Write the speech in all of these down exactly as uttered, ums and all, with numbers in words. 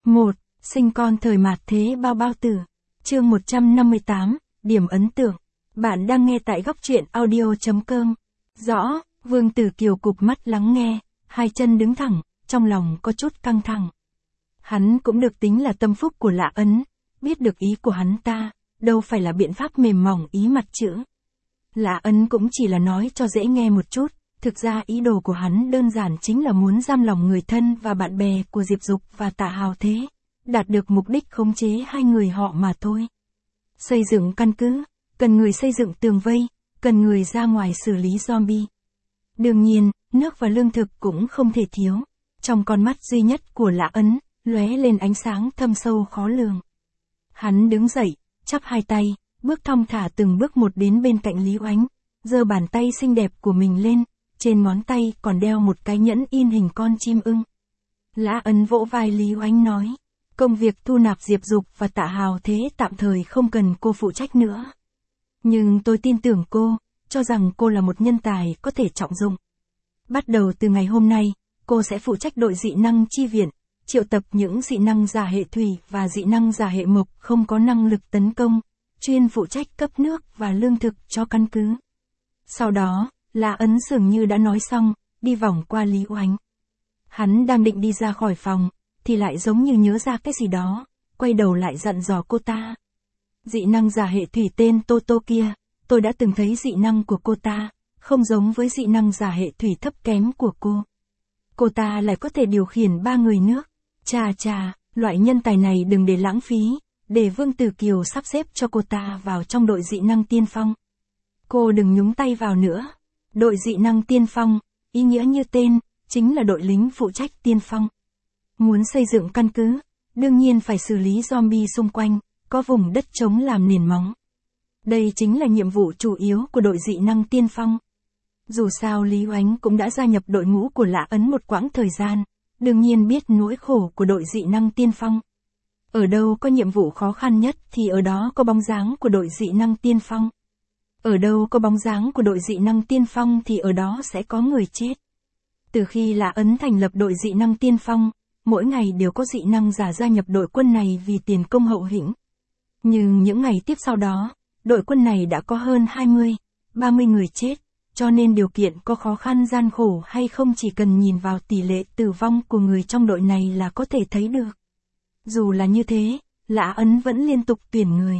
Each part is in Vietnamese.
một. Sinh con thời mạt thế bao bao tử. Chương một trăm năm mươi tám, điểm ấn tượng. Bạn đang nghe tại góc truyện audio chấm com. Rõ, Vương Tử Kiều cụp mắt lắng nghe, hai chân đứng thẳng, trong lòng có chút căng thẳng. Hắn cũng được tính là tâm phúc của Lã Ấn, biết được ý của hắn ta, đâu phải là biện pháp mềm mỏng ý mặt chữ. Lã Ấn cũng chỉ là nói cho dễ nghe một chút, thực ra ý đồ của hắn đơn giản chính là muốn giam lòng người thân và bạn bè của Diệp Dục và Tạ Hào Thế, đạt được mục đích khống chế hai người họ mà thôi. Xây dựng căn cứ, cần người xây dựng tường vây, cần người ra ngoài xử lý zombie. Đương nhiên, nước và lương thực cũng không thể thiếu. Trong con mắt duy nhất của Lã Ấn, lóe lên ánh sáng thâm sâu khó lường. Hắn đứng dậy, chắp hai tay, bước thong thả từng bước một đến bên cạnh Lý Oánh, giơ bàn tay xinh đẹp của mình lên, trên ngón tay còn đeo một cái nhẫn in hình con chim ưng. Lã Ấn vỗ vai Lý Oánh nói, công việc thu nạp Diệp Dục và Tạ Hào Thế tạm thời không cần cô phụ trách nữa. Nhưng tôi tin tưởng cô, cho rằng cô là một nhân tài có thể trọng dụng. Bắt đầu từ ngày hôm nay, cô sẽ phụ trách đội dị năng chi viện, triệu tập những dị năng giả hệ thủy và dị năng giả hệ mộc không có năng lực tấn công, chuyên phụ trách cấp nước và lương thực cho căn cứ. Sau đó, Lã Ấn dường như đã nói xong, đi vòng qua Lý Oánh. Hắn đang định đi ra khỏi phòng, thì lại giống như nhớ ra cái gì đó, quay đầu lại dặn dò cô ta. Dị năng giả hệ thủy tên Tô Tô kia, tôi đã từng thấy dị năng của cô ta, không giống với dị năng giả hệ thủy thấp kém của cô. Cô ta lại có thể điều khiển ba người nước. Chà chà, loại nhân tài này đừng để lãng phí, để Vương Tử Kiều sắp xếp cho cô ta vào trong đội dị năng tiên phong. Cô đừng nhúng tay vào nữa. Đội dị năng tiên phong, ý nghĩa như tên, chính là đội lính phụ trách tiên phong. Muốn xây dựng căn cứ, đương nhiên phải xử lý zombie xung quanh, có vùng đất trống làm nền móng. Đây chính là nhiệm vụ chủ yếu của đội dị năng tiên phong. Dù sao Lý Oánh cũng đã gia nhập đội ngũ của Lã Ấn một quãng thời gian, đương nhiên biết nỗi khổ của đội dị năng tiên phong. Ở đâu có nhiệm vụ khó khăn nhất thì ở đó có bóng dáng của đội dị năng tiên phong. Ở đâu có bóng dáng của đội dị năng tiên phong thì ở đó sẽ có người chết. Từ khi Lã Ấn thành lập đội dị năng tiên phong, mỗi ngày đều có dị năng giả gia nhập đội quân này vì tiền công hậu hĩnh. Nhưng những ngày tiếp sau đó, đội quân này đã có hơn hai mươi, ba mươi người chết, cho nên điều kiện có khó khăn gian khổ hay không chỉ cần nhìn vào tỷ lệ tử vong của người trong đội này là có thể thấy được. Dù là như thế, Lã Ấn vẫn liên tục tuyển người.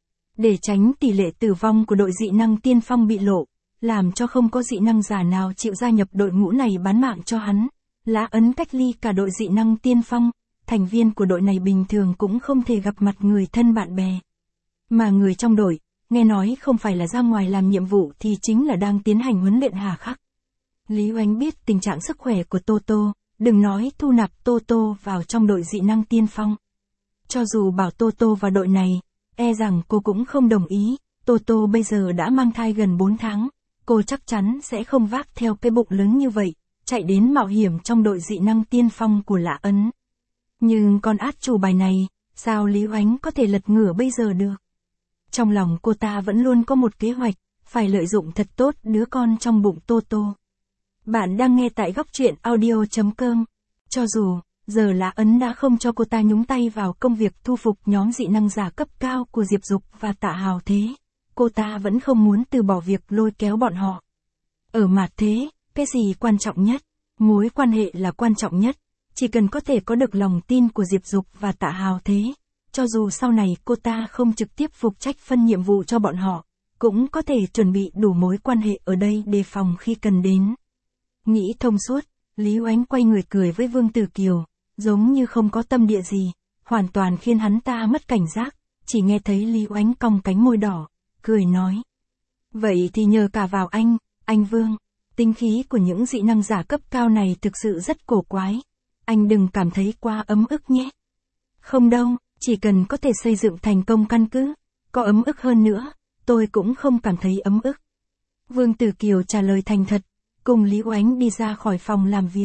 Để tránh tỷ lệ tử vong của đội dị năng tiên phong bị lộ, làm cho không có dị năng giả nào chịu gia nhập đội ngũ này bán mạng cho hắn, Lã Ấn cách ly cả đội dị năng tiên phong, thành viên của đội này bình thường cũng không thể gặp mặt người thân bạn bè. Mà người trong đội, nghe nói không phải là ra ngoài làm nhiệm vụ thì chính là đang tiến hành huấn luyện hà khắc. Lý Oánh biết tình trạng sức khỏe của Tô Tô, đừng nói thu nạp Tô Tô vào trong đội dị năng tiên phong. Cho dù bảo Tô Tô vào đội này, e rằng cô cũng không đồng ý. Tô Tô bây giờ đã mang thai gần bốn tháng, cô chắc chắn sẽ không vác theo cái bụng lớn như vậy, chạy đến mạo hiểm trong đội dị năng tiên phong của Lã Ấn. Nhưng con át chủ bài này, sao Lý Oánh có thể lật ngửa bây giờ được? Trong lòng cô ta vẫn luôn có một kế hoạch, phải lợi dụng thật tốt đứa con trong bụng Tô Tô. Bạn đang nghe tại góc truyện audio chấm com. Cho dù, giờ Lã Ấn đã không cho cô ta nhúng tay vào công việc thu phục nhóm dị năng giả cấp cao của Diệp Dục và Tạ Hào Thế, cô ta vẫn không muốn từ bỏ việc lôi kéo bọn họ. Ở mạt thế, cái gì quan trọng nhất? Mối quan hệ là quan trọng nhất, chỉ cần có thể có được lòng tin của Diệp Dục và Tạ Hào Thế. Cho dù sau này cô ta không trực tiếp phụ trách phân nhiệm vụ cho bọn họ, cũng có thể chuẩn bị đủ mối quan hệ ở đây đề phòng khi cần đến. Nghĩ thông suốt, Lý Oánh quay người cười với Vương Tử Kiều, giống như không có tâm địa gì, hoàn toàn khiến hắn ta mất cảnh giác, chỉ nghe thấy Lý Oánh cong cánh môi đỏ, cười nói. Vậy thì nhờ cả vào anh, anh Vương, tính khí của những dị năng giả cấp cao này thực sự rất cổ quái, anh đừng cảm thấy quá ấm ức nhé. Không đâu. Chỉ cần có thể xây dựng thành công căn cứ, có ấm ức hơn nữa, tôi cũng không cảm thấy ấm ức. Vương Tử Kiều trả lời thành thật, cùng Lý Oánh đi ra khỏi phòng làm việc.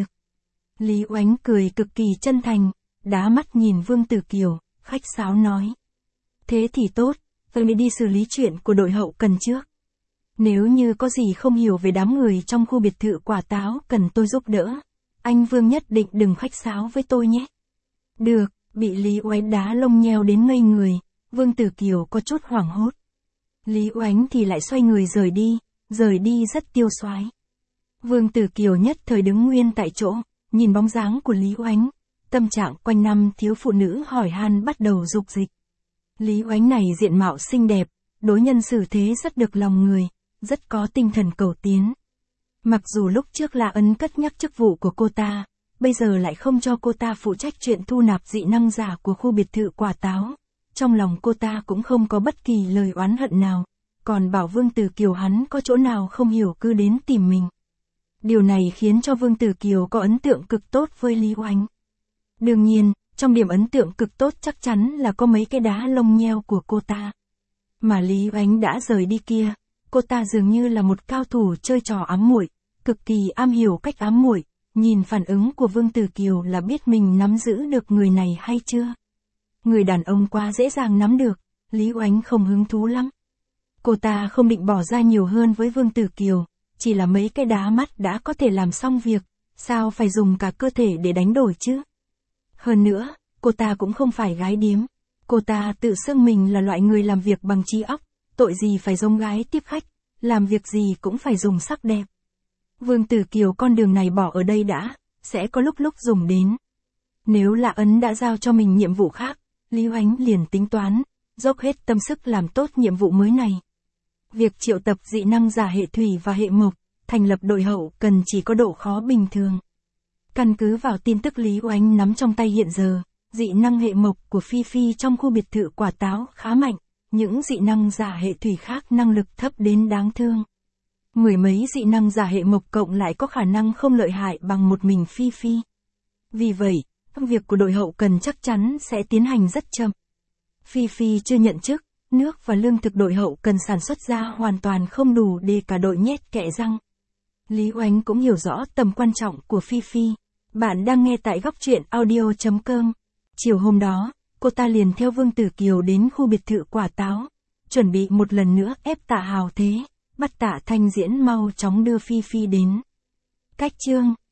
Lý Oánh cười cực kỳ chân thành, đá mắt nhìn Vương Tử Kiều, khách sáo nói. Thế thì tốt, tôi đi xử lý chuyện của đội hậu cần trước. Nếu như có gì không hiểu về đám người trong khu biệt thự quả táo cần tôi giúp đỡ, anh Vương nhất định đừng khách sáo với tôi nhé. Được. Bị Lý Oánh đá lông nheo đến ngây người, Vương Tử Kiều có chút hoảng hốt. Lý Oánh thì lại xoay người rời đi, rời đi rất tiêu xoái. Vương Tử Kiều nhất thời đứng nguyên tại chỗ, nhìn bóng dáng của Lý Oánh, tâm trạng quanh năm thiếu phụ nữ hỏi han bắt đầu dục dịch. Lý Oánh này diện mạo xinh đẹp, đối nhân xử thế rất được lòng người, rất có tinh thần cầu tiến. Mặc dù lúc trước La Ấn cất nhắc chức vụ của cô ta, bây giờ lại không cho cô ta phụ trách chuyện thu nạp dị năng giả của khu biệt thự quả táo. Trong lòng cô ta cũng không có bất kỳ lời oán hận nào, còn bảo Vương Tử Kiều hắn có chỗ nào không hiểu cứ đến tìm mình. Điều này khiến cho Vương Tử Kiều có ấn tượng cực tốt với Lý Oánh. Đương nhiên, trong điểm ấn tượng cực tốt chắc chắn là có mấy cái đá lông nheo của cô ta. Mà Lý Oánh đã rời đi kia, cô ta dường như là một cao thủ chơi trò ám muội, cực kỳ am hiểu cách ám muội, nhìn phản ứng của Vương Tử Kiều là biết mình nắm giữ được người này hay chưa. Người đàn ông quá dễ dàng nắm được, Lý Oánh không hứng thú lắm. Cô ta không định bỏ ra nhiều hơn với Vương Tử Kiều, chỉ là mấy cái đá mắt đã có thể làm xong việc, sao phải dùng cả cơ thể để đánh đổi chứ. Hơn nữa, cô ta cũng không phải gái điếm. Cô ta tự xưng mình là loại người làm việc bằng trí óc, tội gì phải giống gái tiếp khách, làm việc gì cũng phải dùng sắc đẹp. Vương Tử Kiều con đường này bỏ ở đây đã, sẽ có lúc lúc dùng đến. Nếu La Ấn đã giao cho mình nhiệm vụ khác, Lý Oánh liền tính toán, dốc hết tâm sức làm tốt nhiệm vụ mới này. Việc triệu tập dị năng giả hệ thủy và hệ mộc, thành lập đội hậu cần chỉ có độ khó bình thường. Căn cứ vào tin tức Lý Oánh nắm trong tay hiện giờ, dị năng hệ mộc của Phi Phi trong khu biệt thự quả táo khá mạnh, những dị năng giả hệ thủy khác năng lực thấp đến đáng thương. Mười mấy dị năng giả hệ mộc cộng lại có khả năng không lợi hại bằng một mình Phi Phi. Vì vậy, việc của đội hậu cần chắc chắn sẽ tiến hành rất chậm. Phi Phi chưa nhận chức, nước và lương thực đội hậu cần sản xuất ra hoàn toàn không đủ để cả đội nhét kẽ răng. Lý Oánh cũng hiểu rõ tầm quan trọng của Phi Phi. Bạn đang nghe tại góc truyện audio chấm com. Chiều hôm đó, cô ta liền theo Vương Tử Kiều đến khu biệt thự quả táo, chuẩn bị một lần nữa ép Tạ Hào thế, bắt Tạ Thanh Diễn mau chóng đưa Phi Phi đến. Cách chương